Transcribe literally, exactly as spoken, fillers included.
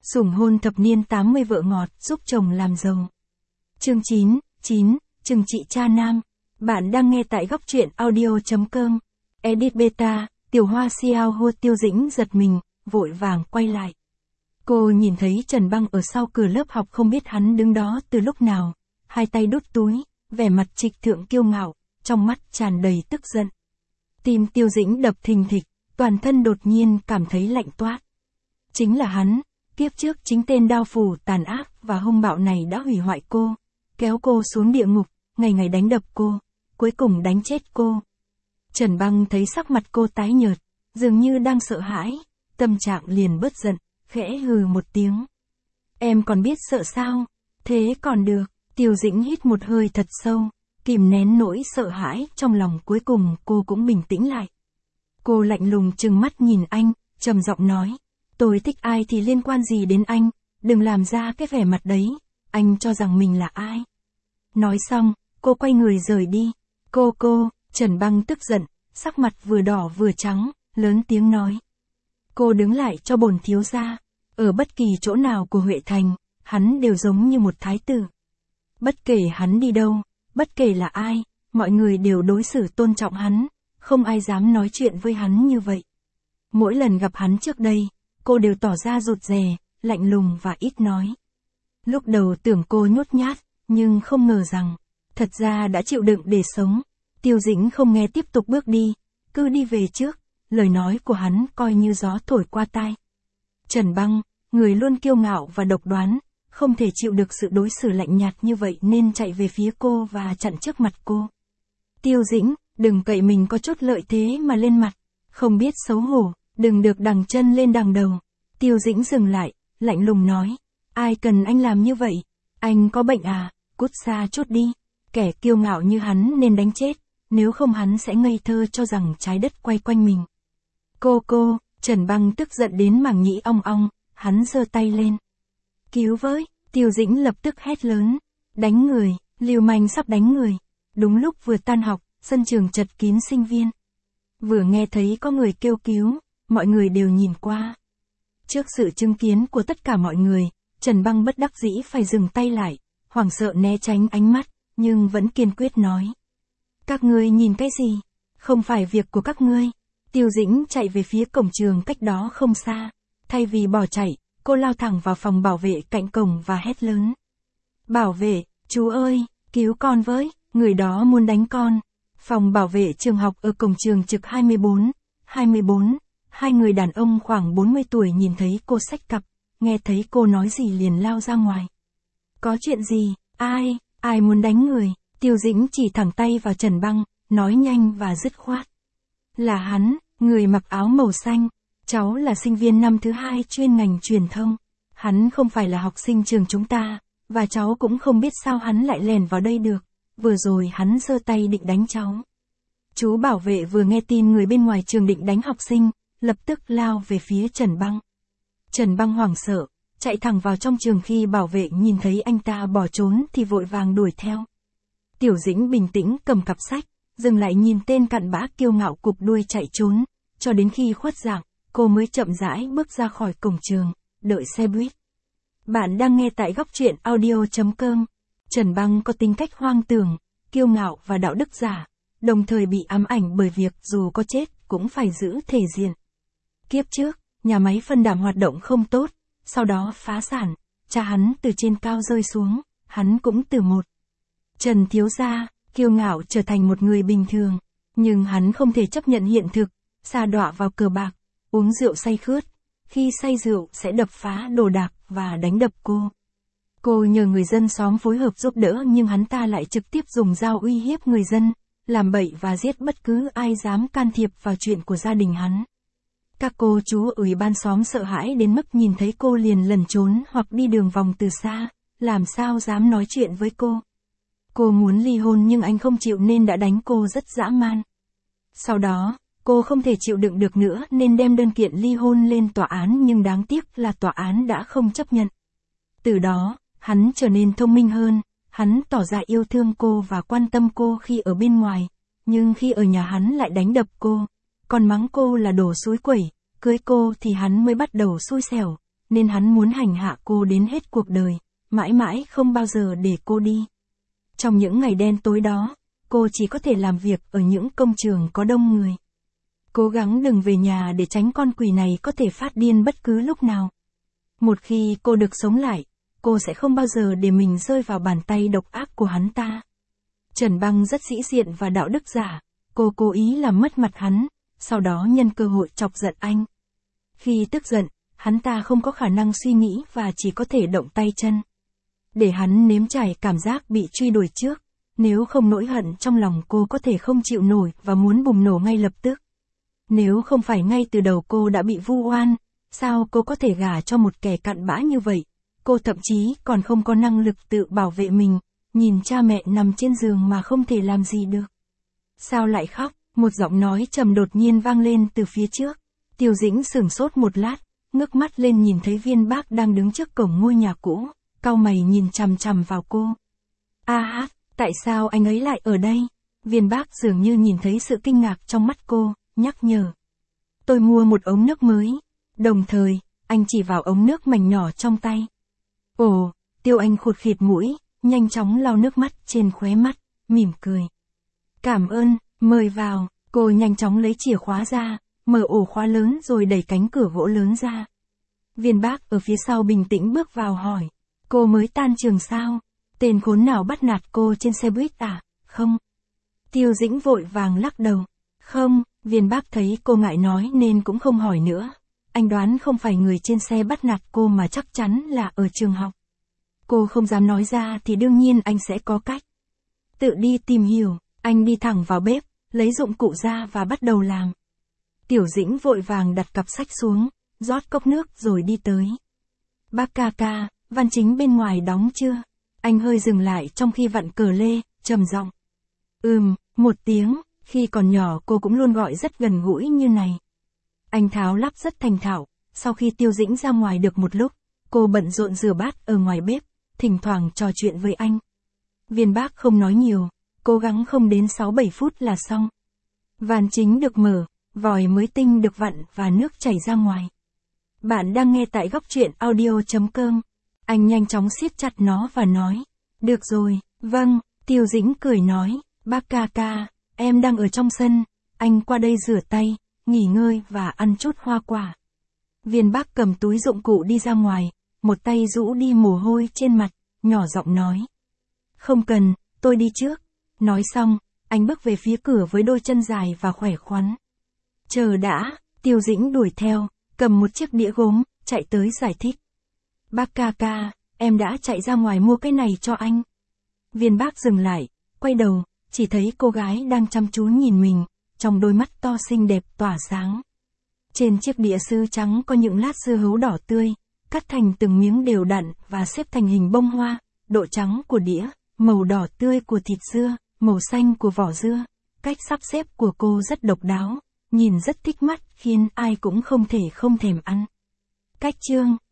Sủng hôn thập niên tám mươi vợ ngọt giúp chồng làm giàu. Chương chín, chín, trừng trị cha nam. Bạn đang nghe tại góc truyện audio chấm com. Edit beta, Tiểu Hoa Xiao hô Tiêu Dĩnh giật mình, vội vàng quay lại. Cô nhìn thấy Trần Băng ở sau cửa lớp học, không biết hắn đứng đó từ lúc nào, hai tay đút túi, vẻ mặt trịch thượng kiêu ngạo, trong mắt tràn đầy tức giận. Tim Tiêu Dĩnh đập thình thịch, toàn thân đột nhiên cảm thấy lạnh toát. Chính là hắn, kiếp trước chính tên đao phủ tàn ác và hung bạo này đã hủy hoại cô, kéo cô xuống địa ngục, ngày ngày đánh đập cô, cuối cùng đánh chết cô. Trần Băng thấy sắc mặt cô tái nhợt, dường như đang sợ hãi, tâm trạng liền bớt giận, khẽ hừ một tiếng. Em còn biết sợ sao? Thế còn được. Tiêu Dĩnh hít một hơi thật sâu, kìm nén nỗi sợ hãi trong lòng, cuối cùng cô cũng bình tĩnh lại. Cô lạnh lùng trừng mắt nhìn anh, trầm giọng nói, tôi thích ai thì liên quan gì đến anh, đừng làm ra cái vẻ mặt đấy, anh cho rằng mình là ai. Nói xong, cô quay người rời đi. Cô cô, Trần Băng tức giận, sắc mặt vừa đỏ vừa trắng, lớn tiếng nói. Cô đứng lại cho bổn thiếu gia, ở bất kỳ chỗ nào của Huệ Thành, hắn đều giống như một thái tử. Bất kể hắn đi đâu, bất kể là ai, mọi người đều đối xử tôn trọng hắn, không ai dám nói chuyện với hắn như vậy. Mỗi lần gặp hắn trước đây, cô đều tỏ ra rụt rè, lạnh lùng và ít nói. Lúc đầu tưởng cô nhút nhát, nhưng không ngờ rằng, thật ra đã chịu đựng để sống. Tiêu Dĩnh không nghe, tiếp tục bước đi, cứ đi về trước, lời nói của hắn coi như gió thổi qua tai. Trần Băng, người luôn kiêu ngạo và độc đoán, không thể chịu được sự đối xử lạnh nhạt như vậy nên chạy về phía cô và chặn trước mặt cô. Tiêu Dĩnh, đừng cậy mình có chút lợi thế mà lên mặt, không biết xấu hổ, đừng được đằng chân lên đằng đầu. Tiêu Dĩnh dừng lại, lạnh lùng nói, ai cần anh làm như vậy, anh có bệnh à, cút xa chút đi, kẻ kiêu ngạo như hắn nên đánh chết, nếu không hắn sẽ ngây thơ cho rằng trái đất quay quanh mình. Cô cô, Trần Băng tức giận đến màng nhĩ ong ong, hắn giơ tay lên. Cứu với, Tiêu Dĩnh lập tức hét lớn, đánh người, lưu manh sắp đánh người. Đúng lúc vừa tan học, sân trường chật kín sinh viên. Vừa nghe thấy có người kêu cứu, mọi người đều nhìn qua. Trước sự chứng kiến của tất cả mọi người, Trần Băng bất đắc dĩ phải dừng tay lại, hoảng sợ né tránh ánh mắt, nhưng vẫn kiên quyết nói. Các ngươi nhìn cái gì? Không phải việc của các ngươi. Tiêu Dĩnh chạy về phía cổng trường cách đó không xa. Thay vì bỏ chạy, cô lao thẳng vào phòng bảo vệ cạnh cổng và hét lớn. Bảo vệ, chú ơi, cứu con với, người đó muốn đánh con. Phòng bảo vệ trường học ở cổng trường trực hai mươi bốn, hai mươi bốn, hai người đàn ông khoảng bốn mươi tuổi nhìn thấy cô xách cặp, nghe thấy cô nói gì liền lao ra ngoài. Có chuyện gì, ai, ai muốn đánh người? Tiêu Dĩnh chỉ thẳng tay vào Trần Băng, nói nhanh và dứt khoát. Là hắn, người mặc áo màu xanh, cháu là sinh viên năm thứ hai chuyên ngành truyền thông. Hắn không phải là học sinh trường chúng ta, và cháu cũng không biết sao hắn lại lèn vào đây được. Vừa rồi hắn giơ tay định đánh cháu. Chú bảo vệ vừa nghe tin người bên ngoài trường định đánh học sinh, lập tức lao về phía Trần Băng. Trần Băng hoảng sợ, chạy thẳng vào trong trường, khi bảo vệ nhìn thấy anh ta bỏ trốn thì vội vàng đuổi theo. Tiểu Dĩnh bình tĩnh cầm cặp sách, dừng lại nhìn tên cặn bã kiêu ngạo cụp đuôi chạy trốn, cho đến khi khuất dạng, cô mới chậm rãi bước ra khỏi cổng trường, đợi xe buýt. Bạn đang nghe tại góc truyện audio chấm com. Trần Băng có tính cách hoang tưởng, kiêu ngạo và đạo đức giả, đồng thời bị ám ảnh bởi việc dù có chết cũng phải giữ thể diện. Kiếp trước, nhà máy phân đạm hoạt động không tốt, sau đó phá sản, cha hắn từ trên cao rơi xuống, hắn cũng từ một. Trần thiếu gia, kiêu ngạo trở thành một người bình thường, nhưng hắn không thể chấp nhận hiện thực, sa đọa vào cờ bạc, uống rượu say khướt, khi say rượu sẽ đập phá đồ đạc và đánh đập cô. Cô nhờ người dân xóm phối hợp giúp đỡ, nhưng hắn ta lại trực tiếp dùng dao uy hiếp người dân, làm bậy và giết bất cứ ai dám can thiệp vào chuyện của gia đình hắn. Các cô chú ủy ban xóm sợ hãi đến mức nhìn thấy cô liền lẩn trốn hoặc đi đường vòng từ xa, làm sao dám nói chuyện với cô. Cô muốn ly hôn nhưng anh không chịu nên đã đánh cô rất dã man. Sau đó, cô không thể chịu đựng được nữa nên đem đơn kiện ly hôn lên tòa án, nhưng đáng tiếc là tòa án đã không chấp nhận. Từ đó, hắn trở nên thông minh hơn, hắn tỏ ra yêu thương cô và quan tâm cô khi ở bên ngoài, nhưng khi ở nhà hắn lại đánh đập cô, còn mắng cô là đồ xúi quẩy, cưới cô thì hắn mới bắt đầu xui xẻo, nên hắn muốn hành hạ cô đến hết cuộc đời, mãi mãi không bao giờ để cô đi. Trong những ngày đen tối đó, cô chỉ có thể làm việc ở những công trường có đông người. Cố gắng đừng về nhà để tránh con quỷ này có thể phát điên bất cứ lúc nào. Một khi cô được sống lại, cô sẽ không bao giờ để mình rơi vào bàn tay độc ác của hắn ta. Trần Băng rất sĩ diện và đạo đức giả, cô cố ý làm mất mặt hắn, sau đó nhân cơ hội chọc giận anh. Khi tức giận, hắn ta không có khả năng suy nghĩ và chỉ có thể động tay chân. Để hắn nếm trải cảm giác bị truy đuổi trước, nếu không nỗi hận trong lòng cô có thể không chịu nổi và muốn bùng nổ ngay lập tức. Nếu không phải ngay từ đầu cô đã bị vu oan, sao cô có thể gả cho một kẻ cặn bã như vậy? Cô thậm chí còn không có năng lực tự bảo vệ mình, nhìn cha mẹ nằm trên giường mà không thể làm gì được. Sao lại khóc? Một giọng nói trầm đột nhiên vang lên từ phía trước. Tiêu Dĩnh sửng sốt một lát, ngước mắt lên nhìn thấy Viên Bác đang đứng trước cổng ngôi nhà cũ, cau mày nhìn chằm chằm vào cô. A hát, tại sao anh ấy lại ở đây? Viên Bác dường như nhìn thấy sự kinh ngạc trong mắt cô, nhắc nhở. Tôi mua một ống nước mới. Đồng thời, anh chỉ vào ống nước mảnh nhỏ trong tay. Ồ, Tiêu Anh khụt khịt mũi, nhanh chóng lau nước mắt trên khóe mắt, mỉm cười. Cảm ơn, mời vào. Cô nhanh chóng lấy chìa khóa ra, mở ổ khóa lớn rồi đẩy cánh cửa gỗ lớn ra. Viên Bác ở phía sau bình tĩnh bước vào hỏi. Cô mới tan trường sao? Tên khốn nào bắt nạt cô trên xe buýt à? Không. Tiêu Dĩnh vội vàng lắc đầu. Không, Viên Bác thấy cô ngại nói nên cũng không hỏi nữa. Anh đoán không phải người trên xe bắt nạt cô mà chắc chắn là ở trường học. Cô không dám nói ra thì đương nhiên anh sẽ có cách. Tự đi tìm hiểu, anh đi thẳng vào bếp, lấy dụng cụ ra và bắt đầu làm. Tiểu Dĩnh vội vàng đặt cặp sách xuống, rót cốc nước rồi đi tới. Bác ca ca, Văn Chính bên ngoài đóng chưa? Anh hơi dừng lại trong khi vặn cờ lê, trầm giọng. Ừm, một tiếng, khi còn nhỏ cô cũng luôn gọi rất gần gũi như này. Anh tháo lắp rất thành thạo, sau khi Tiêu Dĩnh ra ngoài được một lúc, cô bận rộn rửa bát ở ngoài bếp, thỉnh thoảng trò chuyện với anh. Viên Bác không nói nhiều, cố gắng không đến sáu bảy phút là xong. Van chính được mở, vòi mới tinh được vặn và nước chảy ra ngoài. Bạn đang nghe tại góc truyện audio chấm com. Anh nhanh chóng siết chặt nó và nói. Được rồi, vâng, Tiêu Dĩnh cười nói. Bác ca ca, em đang ở trong sân, anh qua đây rửa tay, nghỉ ngơi và ăn chút hoa quả. Viên Bác cầm túi dụng cụ đi ra ngoài, một tay rũ đi mồ hôi trên mặt, nhỏ giọng nói. Không cần, tôi đi trước. Nói xong, anh bước về phía cửa với đôi chân dài và khỏe khoắn. Chờ đã, Tiêu Dĩnh đuổi theo, cầm một chiếc đĩa gốm, chạy tới giải thích. Bác ca ca, em đã chạy ra ngoài mua cái này cho anh. Viên Bác dừng lại, quay đầu, chỉ thấy cô gái đang chăm chú nhìn mình, trong đôi mắt to xinh đẹp tỏa sáng. Trên chiếc đĩa sứ trắng có những lát dưa hấu đỏ tươi, cắt thành từng miếng đều đặn và xếp thành hình bông hoa, độ trắng của đĩa, màu đỏ tươi của thịt dưa, màu xanh của vỏ dưa. Cách sắp xếp của cô rất độc đáo, nhìn rất thích mắt khiến ai cũng không thể không thèm ăn. Cách chương